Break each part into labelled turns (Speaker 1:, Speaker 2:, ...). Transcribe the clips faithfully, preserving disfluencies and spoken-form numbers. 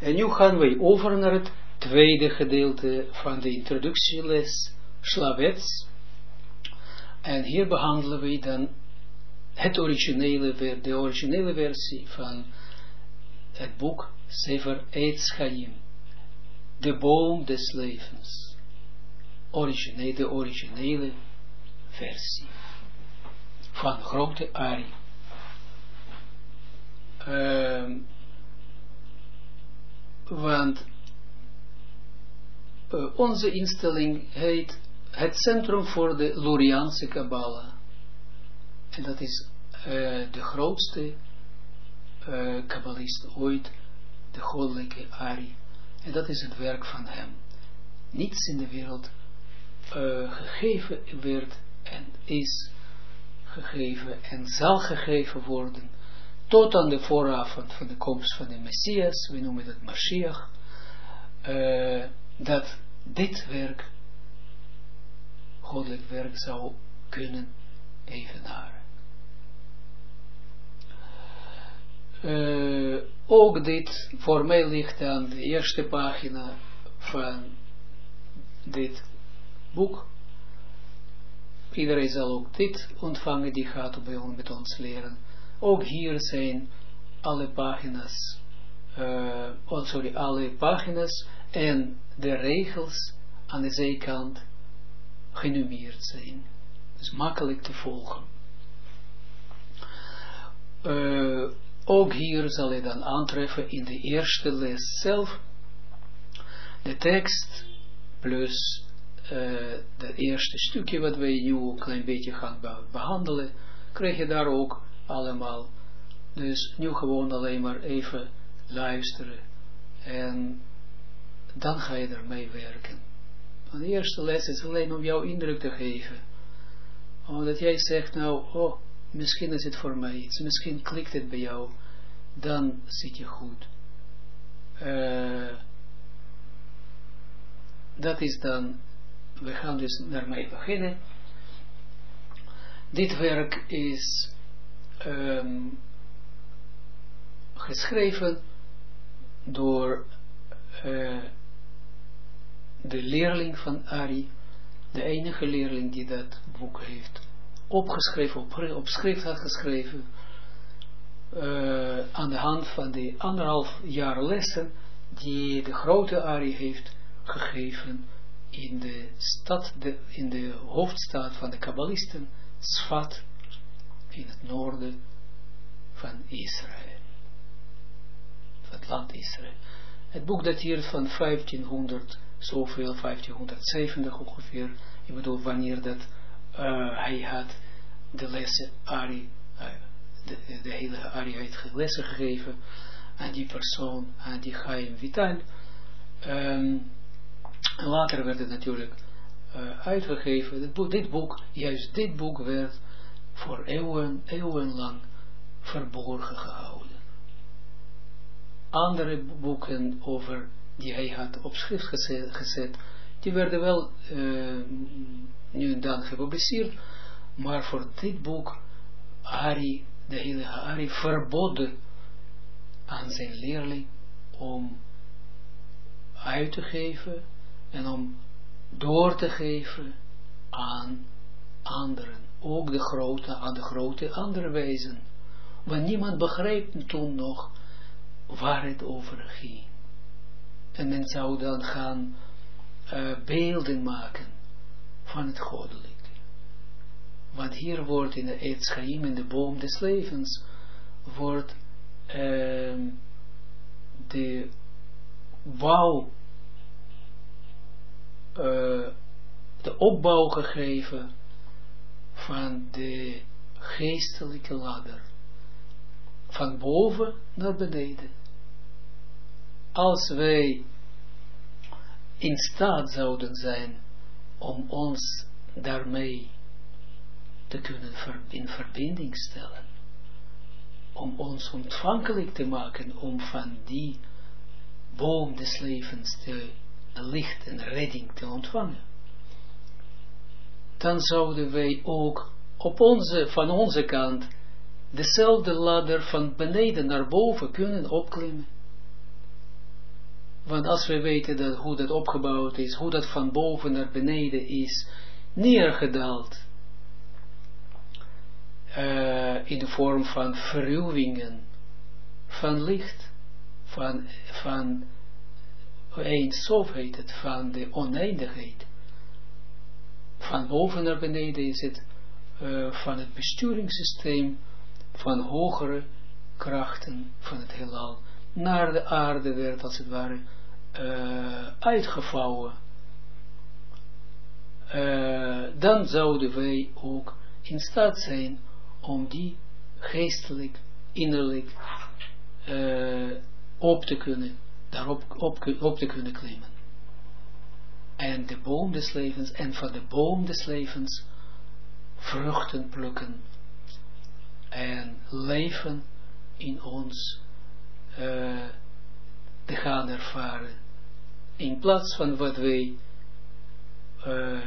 Speaker 1: En nu gaan wij over naar het tweede gedeelte van de introductieles, Shlavets. En hier behandelen we dan het originele, de originele versie van het boek Sefer Eitz Chaim, de boom des levens. Originele, de originele versie van grote Ari. Uh, want uh, onze instelling heet het Centrum voor de Luriaanse Kabbalah. En dat is uh, de grootste uh, kabbalist ooit, de goddelijke Ari. En dat is het werk van hem. Niets in de wereld uh, gegeven werd en is gegeven en zal gegeven worden tot aan de vooravond van de komst van de Messias, we noemen het Mashiach, uh, dat dit werk, goddelijk werk, zou kunnen evenaren. Uh, ook dit voor mij ligt aan de eerste pagina van dit boek. Iedereen zal ook dit ontvangen, die gaat bij ons met ons leren. Ook hier zijn alle pagina's, uh, oh sorry, alle pagina's en de regels aan de zijkant genumeerd zijn. Dus makkelijk te volgen. Uh, ook hier zal je dan aantreffen in de eerste les zelf de tekst plus het uh, eerste stukje wat wij nu een klein beetje gaan be behandelen, krijg je daar ook allemaal. Dus nu gewoon alleen maar even luisteren en dan ga je ermee werken. Want de eerste les is alleen om jou indruk te geven. Omdat jij zegt nou, oh, misschien is het voor mij iets, misschien klikt het bij jou, dan zit je goed. Uh, dat is dan, we gaan dus daarmee beginnen. Dit werk is um, geschreven door uh, de leerling van Ari, de enige leerling die dat boek heeft opgeschreven, op, op schrift had geschreven, uh, aan de hand van de anderhalf jaar lessen die de grote Ari heeft gegeven in de stad, de, in de hoofdstad van de Kabbalisten, Sfat, in het noorden van Israël, van het land Israël. Het boek dateert van vijftienhonderd, zoveel, vijftienhonderdzeventig ongeveer. Ik bedoel, wanneer dat uh, hij had de lessen Ari, uh, de, de hele Ari heeft lessen gegeven aan die persoon, aan die Chaim Vital. Um, later werd het natuurlijk uh, uitgegeven. Dit boek, dit boek, juist dit boek werd voor eeuwen, eeuwenlang verborgen gehouden. Andere boeken over die hij had op schrift gezet, gezet die werden wel uh, nu en dan gepubliceerd, maar voor dit boek Ari, de heilige Ari, verboden aan zijn leerling om uit te geven en om door te geven aan anderen, ook de grote, aan de grote andere wijzen, want niemand begreep toen nog waar het over ging. En men zou dan gaan uh, beelden maken van het goddelijke. Want hier wordt in de Eitz Chaim, in de boom des levens, wordt uh, de bouw, uh, de opbouw gegeven van de geestelijke ladder. Van boven naar beneden. Als wij in staat zouden zijn om ons daarmee te kunnen in verbinding stellen, om ons ontvankelijk te maken om van die boom des levens te licht en redding te ontvangen, dan zouden wij ook op onze, van onze kant dezelfde ladder van beneden naar boven kunnen opklimmen. Want als we weten dat, hoe dat opgebouwd is, hoe dat van boven naar beneden is neergedaald, uh, in de vorm van verruwingen, van licht, van, van Eindsof heet het, van de oneindigheid. Van boven naar beneden is het uh, van het besturingssysteem van hogere krachten van het heelal naar de aarde werd als het ware uh, uitgevouwen. Uh, dan zouden wij ook in staat zijn om die geestelijk, innerlijk uh, op te kunnen, daarop op, op te kunnen klimmen. En de boom des levens, en van de boom des levens vruchten plukken en leven in ons uh, te gaan ervaren. In plaats van wat wij uh,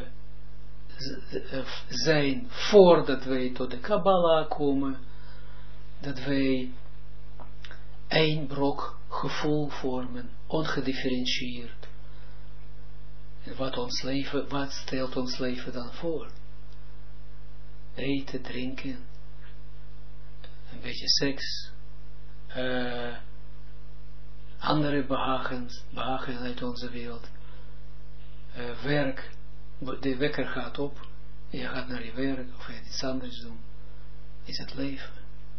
Speaker 1: zijn voordat wij tot de Kabbalah komen, dat wij één brok gevoel vormen, ongedifferentieerd. En wat ons leven, wat stelt ons leven dan voor? Eten, drinken, een beetje seks, uh, andere behagens, behagen uit onze wereld, uh, werk, de wekker gaat op, je gaat naar je werk, of je gaat iets anders doen, is het leven.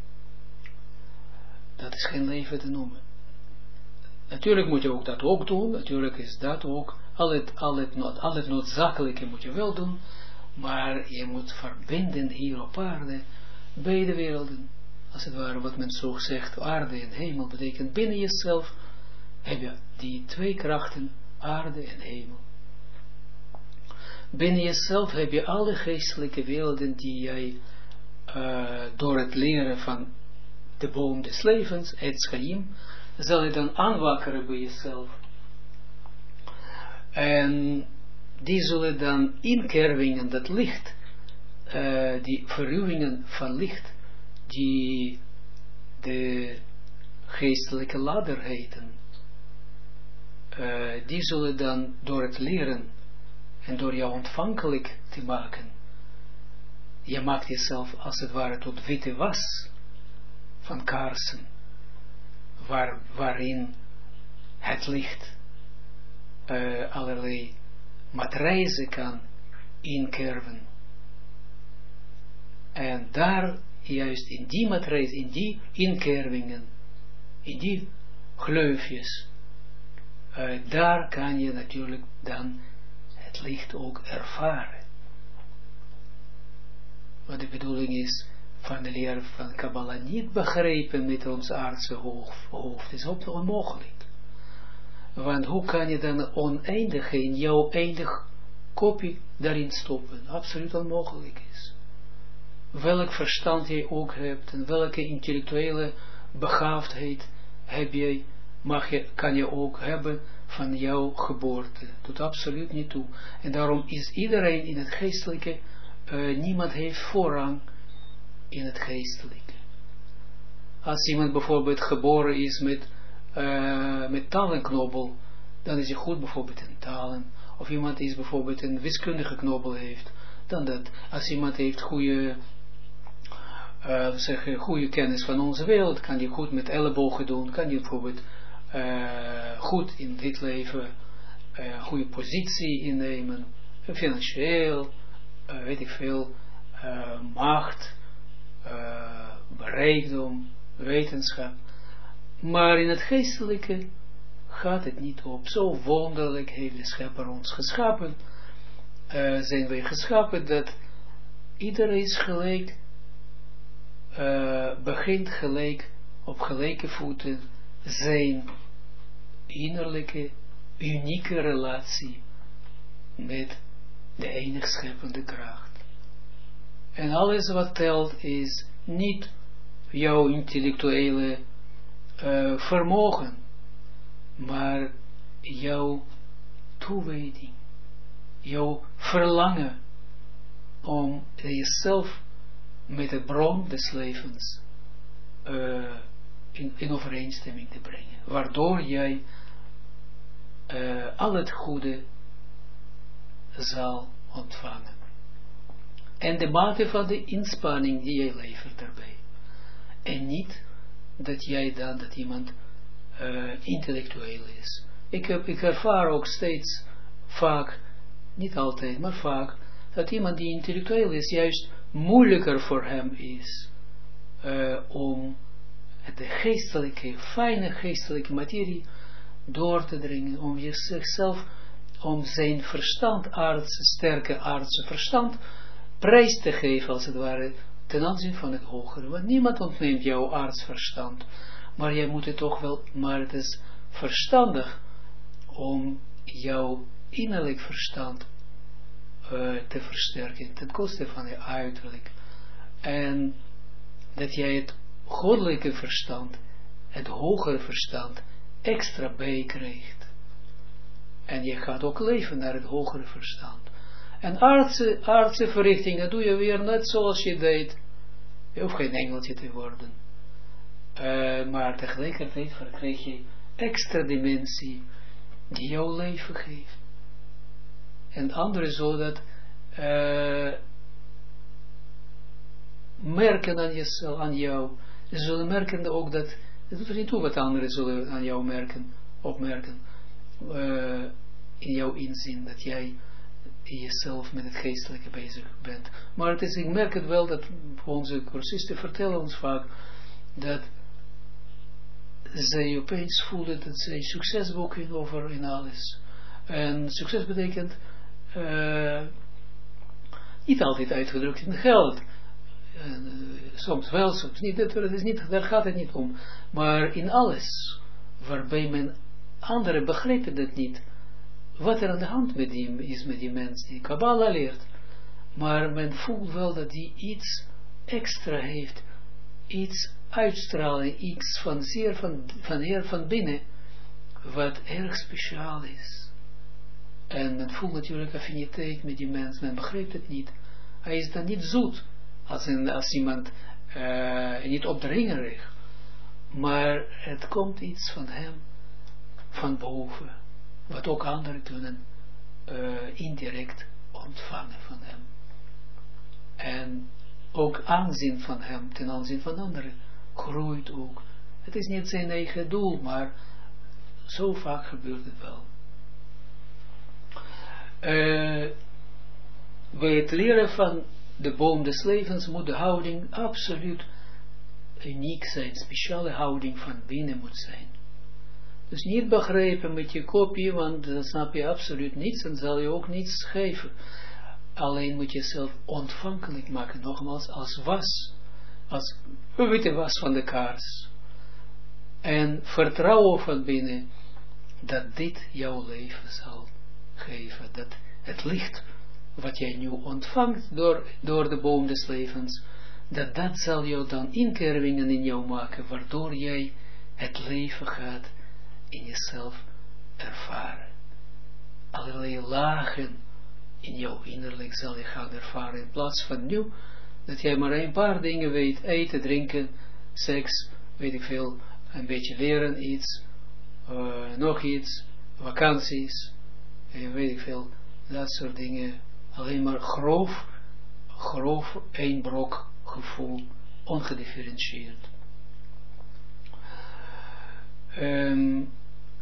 Speaker 1: Dat is geen leven te noemen. Natuurlijk moet je ook dat ook doen, natuurlijk is dat ook, al het, al het, al het noodzakelijke moet je wel doen, maar je moet verbinden hier op aarde, beide werelden. Als het ware wat men zo zegt, aarde en hemel, betekent binnen jezelf heb je die twee krachten, aarde en hemel. Binnen jezelf heb je alle geestelijke werelden die jij uh, door het leren van de boom des levens, het Chaim, zal je dan aanwakkeren bij jezelf. En die zullen dan inkervingen, dat licht, uh, die verruwingen van licht, die de geestelijke ladder heten, uh, die zullen dan door het leren en door jou ontvankelijk te maken, je maakt jezelf als het ware tot witte was van kaarsen, waar, waarin het licht uh, allerlei matrijzen kan inkerven. En daar, juist in die matrijzen, in die inkervingen, in die gleufjes, uh, daar kan je natuurlijk dan het licht ook ervaren. Wat de bedoeling is van de leer van Kabbalah niet begrepen met ons aardse hoofd, is ook onmogelijk. Want hoe kan je dan oneindig in jouw eindig kopie daarin stoppen? Absoluut onmogelijk is. Welk verstand je ook hebt en welke intellectuele begaafdheid heb je, mag je, kan je ook hebben van jouw geboorte. Doet absoluut niet toe. En daarom is iedereen in het geestelijke, uh, niemand heeft voorrang in het geestelijke. Als iemand bijvoorbeeld geboren is met, uh, met talenknobel, dan is hij goed bijvoorbeeld in talen. Of iemand is bijvoorbeeld een wiskundige knobel heeft, dan dat. Als iemand heeft goede, uh, zeg, goede kennis van onze wereld, kan hij goed met ellebogen doen, kan hij bijvoorbeeld uh, goed in dit leven uh, goede positie innemen, financieel, uh, weet ik veel, uh, macht, uh, rijkdom, wetenschap. Maar in het geestelijke gaat het niet op. Zo wonderlijk heeft de Schepper ons geschapen. Uh, zijn wij geschapen dat iedereen is gelijk, uh, begint gelijk, op gelijke voeten, zijn innerlijke, unieke relatie met de enig scheppende kracht. En alles wat telt is niet jouw intellectuele uh, vermogen, maar jouw toewijding, jouw verlangen om jezelf met de bron des levens uh, in, in overeenstemming te brengen, waardoor jij uh, al het goede zal ontvangen. En de mate van de inspanning die jij levert daarbij. En niet dat jij dan, dat iemand uh, intellectueel is. Ik, heb, ik ervaar ook steeds vaak, niet altijd, maar vaak, dat iemand die intellectueel is, juist moeilijker voor hem is uh, om de geestelijke, fijne geestelijke materie door te dringen, om zichzelf, om zijn verstand, aardse, sterke aardse verstand, prijs te geven, als het ware, ten aanzien van het hogere. Want niemand ontneemt jouw aards verstand, maar jij moet het toch wel, maar het is verstandig om jouw innerlijk verstand uh, te versterken, ten koste van je uiterlijk. En dat jij het goddelijke verstand, het hogere verstand, extra bijkrijgt. En je gaat ook leven naar het hogere verstand. En aardse, aardse verrichtingen doe je weer net zoals je deed. Je hoeft geen engeltje te worden. Uh, maar tegelijkertijd verkrijg je extra dimensie die jouw leven geeft. En anderen zullen dat uh, merken aan jezelf, aan jou. Ze zullen merken ook dat, het doet er niet toe wat anderen zullen aan jou merken, opmerken, uh, in jouw inzien, dat jij jezelf met het geestelijke bezig bent. Maar het is, ik merk het wel, dat onze cursisten vertellen ons vaak, dat zij opeens voelen dat zij succes boeken over in alles. En succes betekent uh, niet altijd uitgedrukt in geld. Uh, soms wel, soms niet. Dat, dat is niet. Daar gaat het niet om. Maar in alles, waarbij men anderen begrijpen dat niet, wat er aan de hand met die, is met die mens die Kabbalah leert. Maar men voelt wel dat die iets extra heeft, iets uitstralen, iets van zeer van, van heer van binnen, wat erg speciaal is. En men voelt natuurlijk affiniteit met die mens, men begrijpt het niet. Hij is dan niet zoet, als, een, als iemand, uh, niet opdringerig, maar het komt iets van hem, van boven, wat ook anderen kunnen uh, indirect ontvangen van hem. En ook aanzien van hem ten aanzien van anderen groeit ook. Het is niet zijn eigen doel, maar zo vaak gebeurt het wel. Uh, bij het leren van de boom des levens moet de houding absoluut uniek zijn, speciale houding van binnen moet zijn. Dus niet begrijpen met je kopie, want dan snap je absoluut niets en zal je ook niets geven. Alleen moet je jezelf ontvankelijk maken, nogmaals, als was, als witte was van de kaars. En vertrouwen van binnen, dat dit jouw leven zal geven, dat het licht, wat jij nu ontvangt door, door de boom des levens, dat dat zal jou dan inkervingen in jou maken, waardoor jij het leven gaat in jezelf ervaren. Allerlei lagen in jouw innerlijk zal je gaan ervaren, in plaats van nu, dat jij maar een paar dingen weet, eten, drinken, seks, weet ik veel, een beetje leren iets, uh, nog iets, vakanties, en weet ik veel, dat soort dingen, alleen maar grof, grof, één brok gevoel, ongedifferentieerd. Um,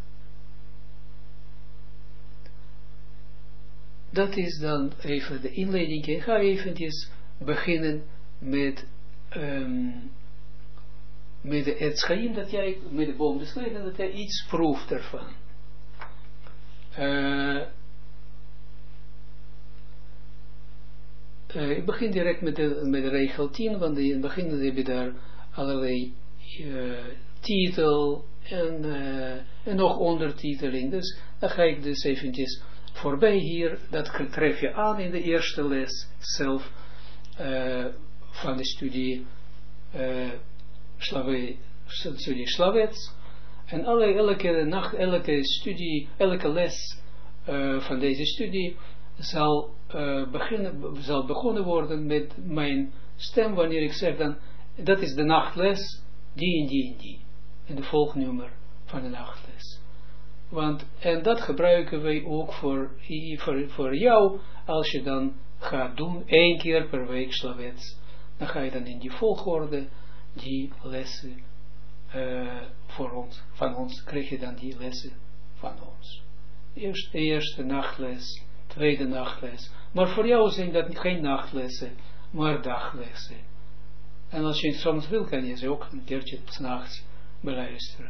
Speaker 1: dat is dan even de inleiding. Ik ga eventjes beginnen met um, met de Etschaim, dat jij, met de boom des levens, dat jij iets proeft ervan. Uh, uh, ik begin direct met de, met de regel tien, want in het begin heb je daar allerlei uh, titel en, uh, en nog ondertiteling. Dus dan ga ik dus eventjes voorbij hier, dat tref je aan in de eerste les zelf uh, van de studie uh, Slawe, studie Slavets. En alle, elke nacht, elke studie, elke les uh, van deze studie zal, uh, beginnen, zal begonnen worden met mijn stem, wanneer ik zeg dan, dat is de nachtles, die en die en die. En de volgnummer van de nachtles. Want, en dat gebruiken wij ook voor, voor, voor jou, als je dan gaat doen, één keer per week Slavets. Dan ga je dan in die volgorde, die lessen uh, voor ons, van ons, krijg je dan die lessen van ons. Eerst, eerste nachtles, tweede nachtles. Maar voor jou zijn dat geen nachtlessen, maar daglessen. En als je het soms wil, kan je ze ook een keertje 's nachts beluisteren.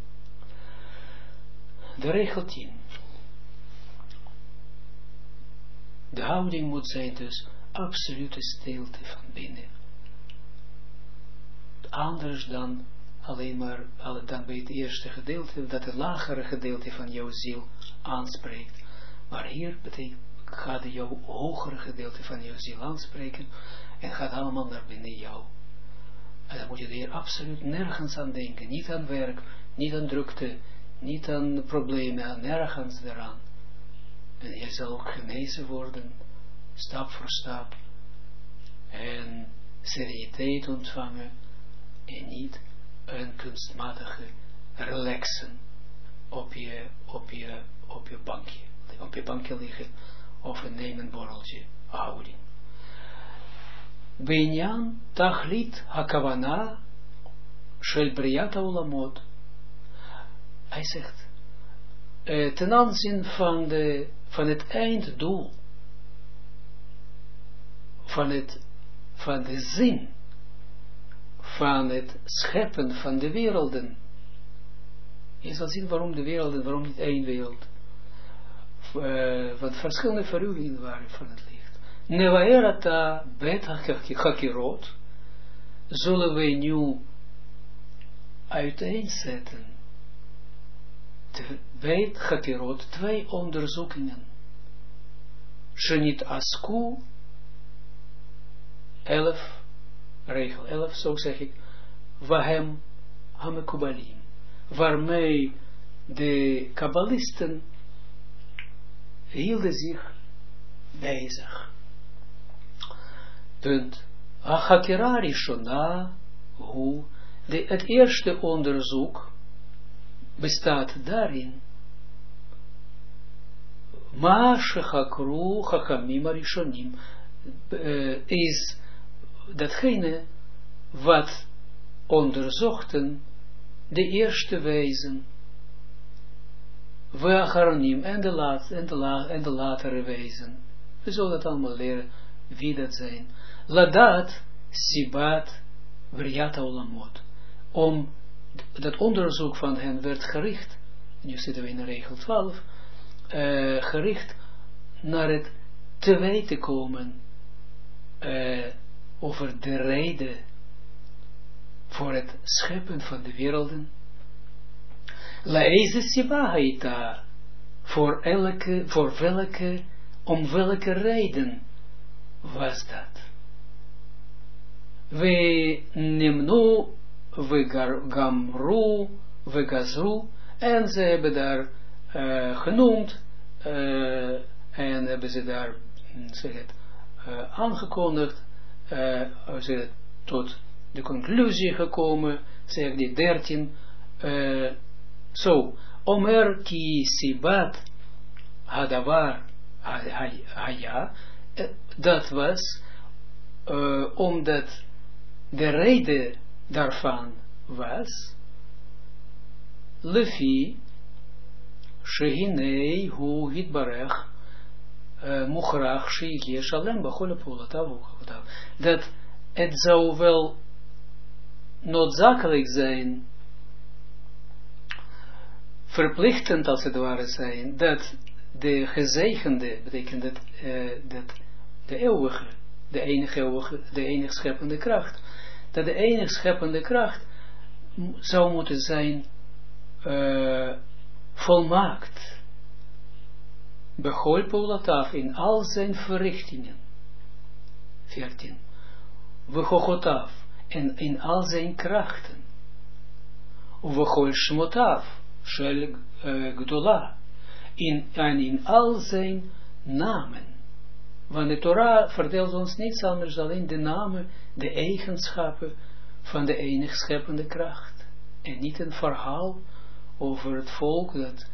Speaker 1: De regel tien. De houding moet zijn dus absolute stilte van binnen. Anders dan alleen maar dan bij het eerste gedeelte, dat het lagere gedeelte van jouw ziel aanspreekt. Maar hier betekent, gaat jouw hogere gedeelte van jouw ziel aanspreken en gaat allemaal naar binnen jou. En dan moet je er absoluut nergens aan denken. Niet aan werk, niet aan drukte, niet aan problemen, nergens eraan. En je zal ook genezen worden, stap voor stap. En sereniteit ontvangen. En niet een kunstmatige relaxen op je, op je, op je bankje. Op je bankje liggen of een nemen borreltje houding. Binyan tachlit hakavana shel briat olamot. Hij zegt, uh, ten aanzien van, de, van het einddoel, van, het, van de zin, van het scheppen van de werelden. Je zal zien waarom de werelden, waarom niet één wereld. Uh, want verschillende verruwingen waren van het licht. Nevaerata bet hakirot, zullen wij nu uiteenzetten. Bet hakirot, twee onderzoekingen. Shenit asku, elf, regel elf, zo zeg ik, wahem hamekubalim, waarmee de kabbalisten hielden zich bezig. Punt. Achakira rishona, hoe de, het eerste onderzoek bestaat daarin. Ma shechakru chachamim arishonim, uh, is datgene wat onderzochten de eerste wijzen. We acharnim en de, laat, en, de la, en de latere wijzen. We zullen dat allemaal leren wie dat zijn. Ladat sibat vriata olamot. Om dat onderzoek van hen werd gericht, nu zitten we in regel twaalf, uh, gericht naar het te weten komen uh, over de reden voor het scheppen van de werelden. Laeze siba haita, voor elke, voor welke, om welke reden was dat? We nimnu, we gamru, we gazru, en ze hebben daar uh, genoemd, uh, en hebben ze daar, zeg het, uh, aangekondigd, uh, ze het, tot de conclusie gekomen, zeg die dertien, uh, zo, Omer ki sibat hadavar haya, dat was, uh, omdat de reden daarvan was, lefi, shehinei hu hitbarech, mochrach sheikhe shalem bachole polatav, dat het zou wel noodzakelijk zijn, verplichtend als het ware zijn, dat de gezegende, betekent dat, uh, dat de eeuwige, de enige eeuwige, de enige scheppende kracht, dat de enige scheppende kracht zou moeten zijn uh, volmaakt, beholpen in al zijn verrichtingen, veertien, behochotav, en in al zijn krachten, ubechol shmotav, shel gdola, in, en in al zijn namen. Want de Torah vertelt ons niets anders dan alleen de namen, de eigenschappen van de enige scheppende kracht. En niet een verhaal over het volk dat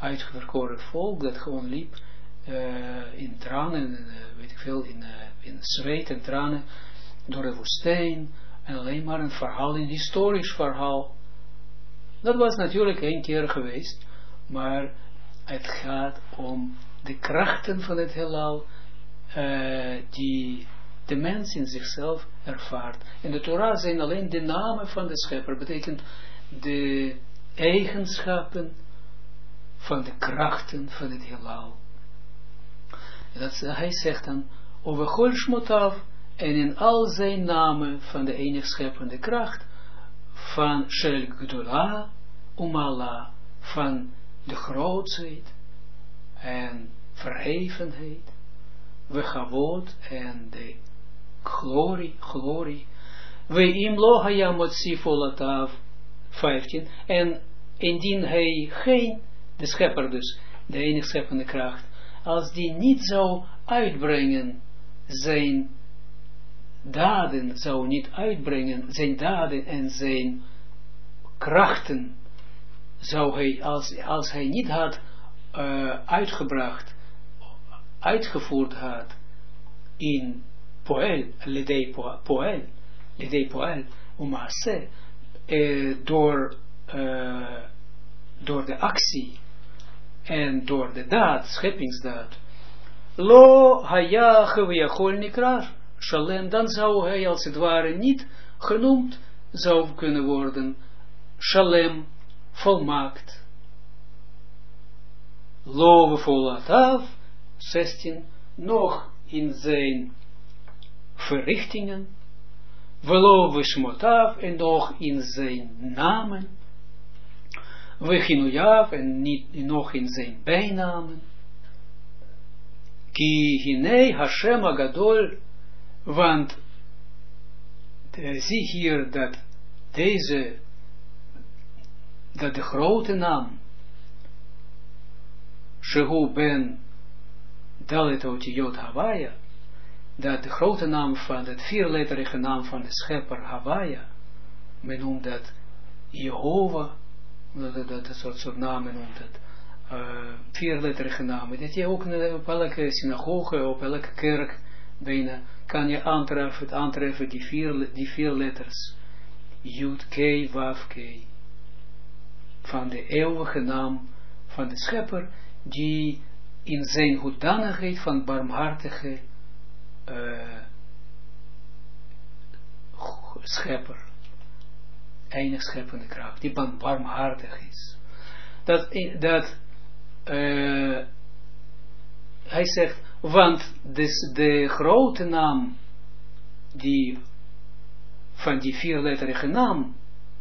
Speaker 1: uitverkoren volk, dat gewoon liep uh, in tranen, uh, weet ik veel, in, uh, in zweet en tranen, door de woestijn, en alleen maar een verhaal, een historisch verhaal. Dat was natuurlijk één keer geweest, maar het gaat om de krachten van het heelal, uh, die de mens in zichzelf ervaart. In de Torah zijn alleen de namen van de schepper, betekent de eigenschappen van de krachten van het heelal. Dat, hij zegt dan, over Chol Shmotav, en in al zijn namen van de enig scheppende kracht, van Shel Gdola, Umala, van de grootsheid en verhevenheid, Wechavod en de glorie, glorie, We imlo hayamot sifolatav, vijftien, en indien hij geen, de schepper dus, de enige scheppende kracht, als die niet zou uitbrengen zijn daden, zou niet uitbrengen zijn daden en zijn krachten, zou hij, als, als hij niet had uh, uitgebracht, uitgevoerd had in poel, lidei poel, lidei poel, umaase, uh, door, uh, door de actie en door de daad, scheppingsdaad, lo haya geviyachol nikrar shalem, dan zou hij als het ware niet genoemd zou kunnen worden shalem, volmaakt. Lo volatav, zestien, nog in zijn verrichtingen, velo vishmotav, en nog in zijn namen, vechinujav, en niet nog in zijn bijnamen, ki hinei Hashem agadol, want uh, zie hier dat deze, dat de grote naam, Shehu ben Dalet Otiyot Havaya, dat de grote naam van, dat vierletterige naam van de schepper Havaya, men noemt dat Jehovah, dat, dat, dat soort, soort namen noemt het, uh, vierletterige namen, dat je ook op elke synagoge, op elke kerk, bijna, kan je aantreffen, aantreffen die vier, die vier letters, Yud, K, Wav, K, van de eeuwige naam van de schepper, die in zijn hoedanigheid van barmhartige uh, schepper, enig scheppende kracht, die barmhartig is. Dat, dat uh, hij zegt, want de, de grote naam die van die vierletterige naam,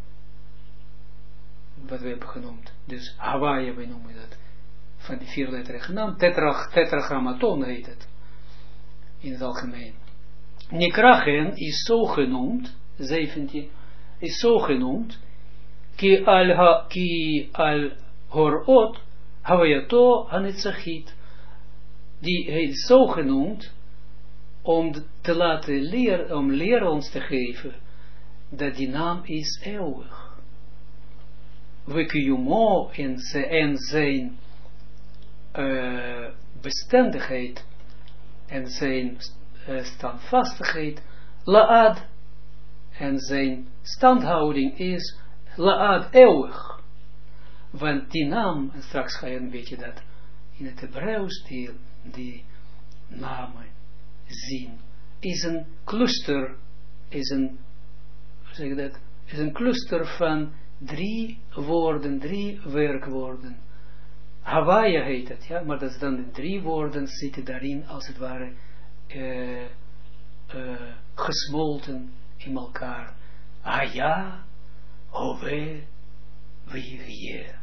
Speaker 1: wat we hebben genoemd, dus Hawaii, we noemen dat, van die vierletterige naam, tetra, tetragrammaton heet het, in het algemeen. Nikrachen is zo genoemd, zeventien, is zo genoemd, ki al, ha, ki al horot, hawayato hanetzachit, die is zo genoemd, om te laten leren, om leren ons te geven, dat die naam is eeuwig. We kiyumo en zijn uh, bestendigheid en zijn uh, standvastigheid, laad, en zijn standhouding is laad, eeuwig. Want die naam, en straks ga je een beetje dat in het Hebreeuws, die, die namen zien, is een cluster, is een, hoe zeg ik dat, is een cluster van drie woorden, drie werkwoorden. Hawaii heet het, ja, maar dat is dan de drie woorden zitten daarin, als het ware, uh, uh, gesmolten in elkaar. Haya, hove, vihye.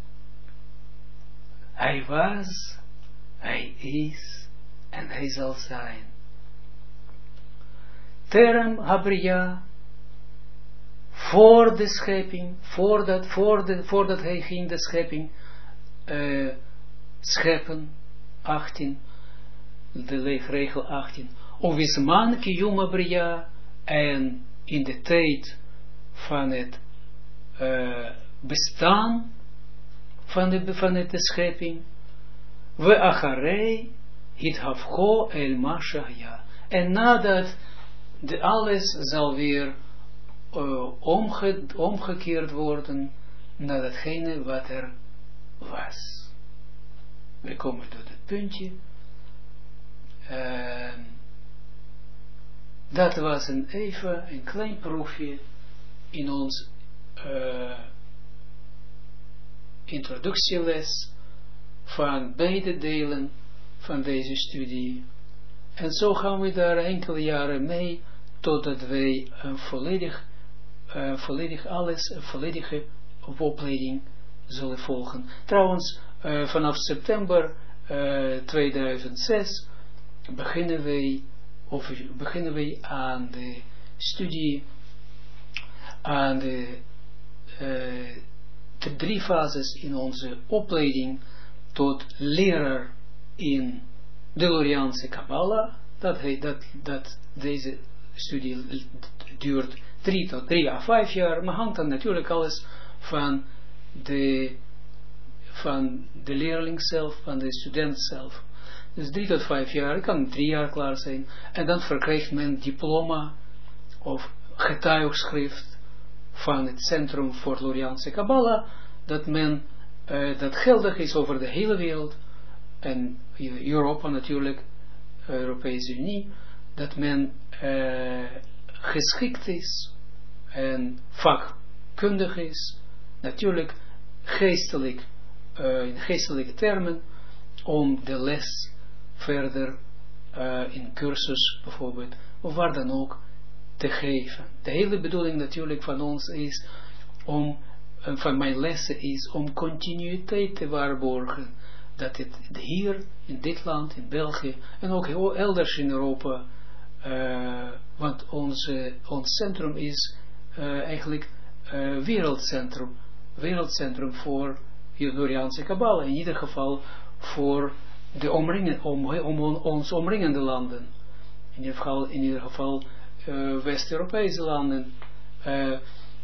Speaker 1: Hij was, hij is, en hij zal zijn. Terem Habriya, voor de schepping, voordat, voor de, voordat hij ging de schepping uh, scheppen, achttien, de regel achttien, Ovisman Kiyum Habriya, en in de tijd van het uh, bestaan van de, van de schepping. We acharei hit hafcho el mashaya. En nadat de alles zal weer uh, omge, omgekeerd worden naar datgene wat er was. We komen tot het puntje. Uh, dat was een even een klein proefje in ons uh, introductieles van beide delen van deze studie. En zo gaan we daar enkele jaren mee, totdat wij een volledig, uh, volledig alles, een volledige opleiding zullen volgen. Trouwens, uh, vanaf september uh, tweeduizend zes beginnen wij, of beginnen wij aan de studie, aan de uh, de drie fases in onze opleiding tot leraar in de Luriaanse Kabbalah. Dat, dat, dat deze studie duurt drie tot drie à vijf jaar, maar hangt dan natuurlijk alles van de, van de leerling zelf, van de student zelf. Dus drie tot vijf jaar, het kan drie jaar klaar zijn, en dan verkrijgt men diploma of getuigschrift van het Centrum voor Luriaanse Kabbalah, dat men, uh, dat geldig is over de hele wereld, en Europa natuurlijk, Europese Unie, dat men uh, geschikt is, en vakkundig is, natuurlijk geestelijk, uh, in geestelijke termen, om de les verder uh, in cursus bijvoorbeeld, of waar dan ook, te geven. De hele bedoeling natuurlijk van ons is, om, van mijn lessen is, om continuïteit te waarborgen, dat het hier, in dit land, in België, en ook heel elders in Europa, uh, want onze, ons centrum is uh, eigenlijk uh, wereldcentrum, wereldcentrum voor Luriaanse Kabbalah, in ieder geval voor de omringen, om, om ons omringende landen, in ieder geval, in ieder geval Uh, West-Europese landen, uh,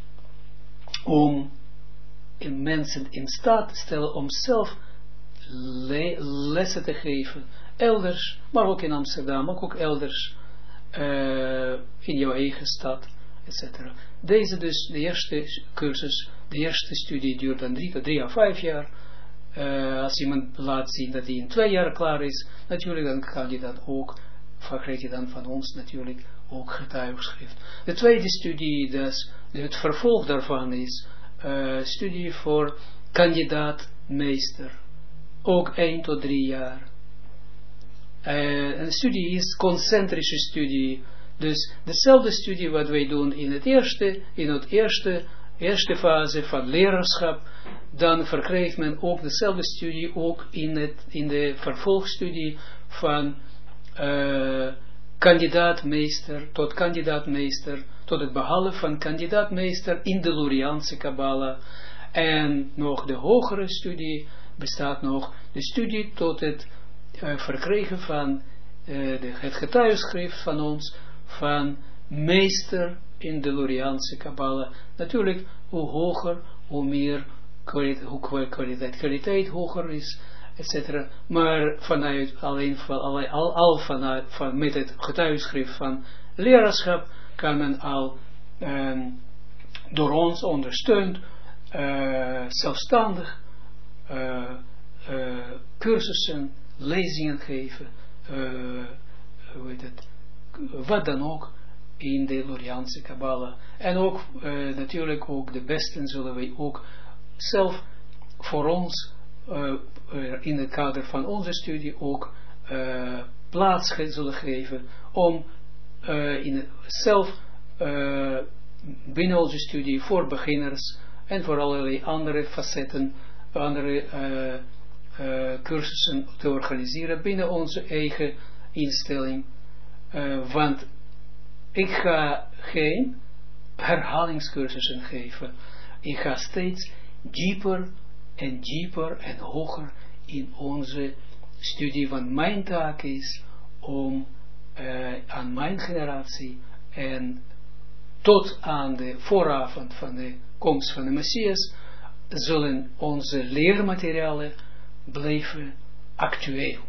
Speaker 1: om in mensen in staat te stellen om zelf le lessen te geven, elders, maar ook in Amsterdam, maar ook elders, uh, in jouw eigen stad, et cetera. Deze dus, de eerste cursus, de eerste studie duurt dan drie tot drie à vijf jaar. Uh, als iemand laat zien dat hij in twee jaar klaar is, natuurlijk dan kan je dat ook, krijg je dan van ons natuurlijk ook getuigschrift. De tweede studie, dus, het vervolg daarvan is uh, studie voor kandidaat meester. Ook één tot drie jaar. Uh, een studie is concentrische studie. Dus dezelfde studie wat wij doen in het eerste, in het eerste, eerste fase van leraarschap, dan verkrijgt men ook dezelfde studie ook in, het, in de vervolgstudie van uh, kandidaatmeester tot kandidaatmeester, tot het behalen van kandidaatmeester in de Luriaanse Kabbalah. En nog de hogere studie bestaat nog, de studie tot het uh, verkrijgen van uh, de, het getuigschrift van ons, van meester in de Luriaanse Kabbalah. Natuurlijk, hoe hoger, hoe meer kwaliteit, hoe kwaliteit, kwaliteit hoger is, et cetera. Maar vanuit alleen van, al, al vanuit van met het getuigschrift van leraarschap kan men al um, door ons ondersteund uh, zelfstandig uh, uh, cursussen, lezingen geven, uh, hoe heet het, wat dan ook in de Luriaanse Kabbalah. En ook uh, natuurlijk ook de besten zullen wij ook zelf voor ons uh, uh, in het kader van onze studie ook uh, plaats ge zullen geven om uh, in zelf uh, binnen onze studie voor beginners en voor allerlei andere facetten, andere uh, uh, cursussen te organiseren binnen onze eigen instelling. Uh, want ik ga geen herhalingscursussen geven. Ik ga steeds dieper en dieper en hoger in onze studie. Want mijn taak is om uh, aan mijn generatie en tot aan de vooravond van de komst van de Messias zullen onze leermaterialen blijven actueel.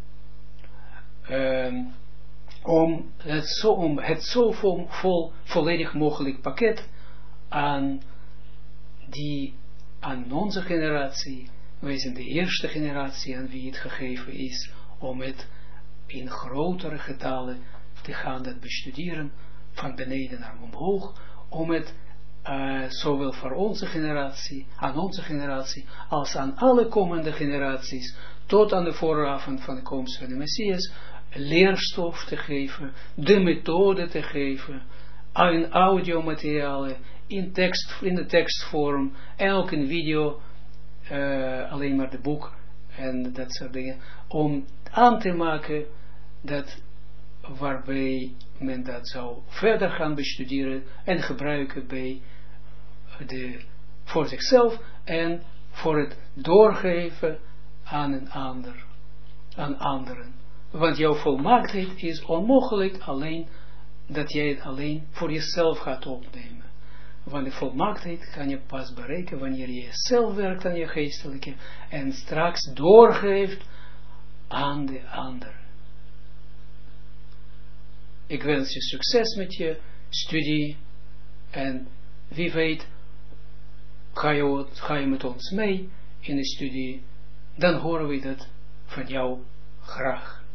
Speaker 1: Um, om het zo, om het zo vol, vol, volledig mogelijk pakket aan die, aan onze generatie, wij zijn de eerste generatie aan wie het gegeven is, om het in grotere getallen te gaan dat bestuderen, van beneden naar omhoog, om het uh, zowel voor onze generatie, aan onze generatie, als aan alle komende generaties, tot aan de vooravond van de komst van de Messias, leerstof te geven, de methode te geven, in audiomaterialen, in, tekst, in de tekstvorm, en ook in video, uh, alleen maar de boek, en dat soort dingen, om aan te maken dat waarbij men dat zou verder gaan bestuderen en gebruiken bij de, voor zichzelf en voor het doorgeven aan een ander, aan anderen. Want jouw volmaaktheid is onmogelijk alleen dat jij het alleen voor jezelf gaat opnemen. Want de volmaaktheid kan je pas bereiken wanneer je zelf werkt aan je geestelijke en straks doorgeeft aan de ander. Ik wens je succes met je studie en wie weet ga je, ga je met ons mee in de studie, dan horen we dat van jou graag.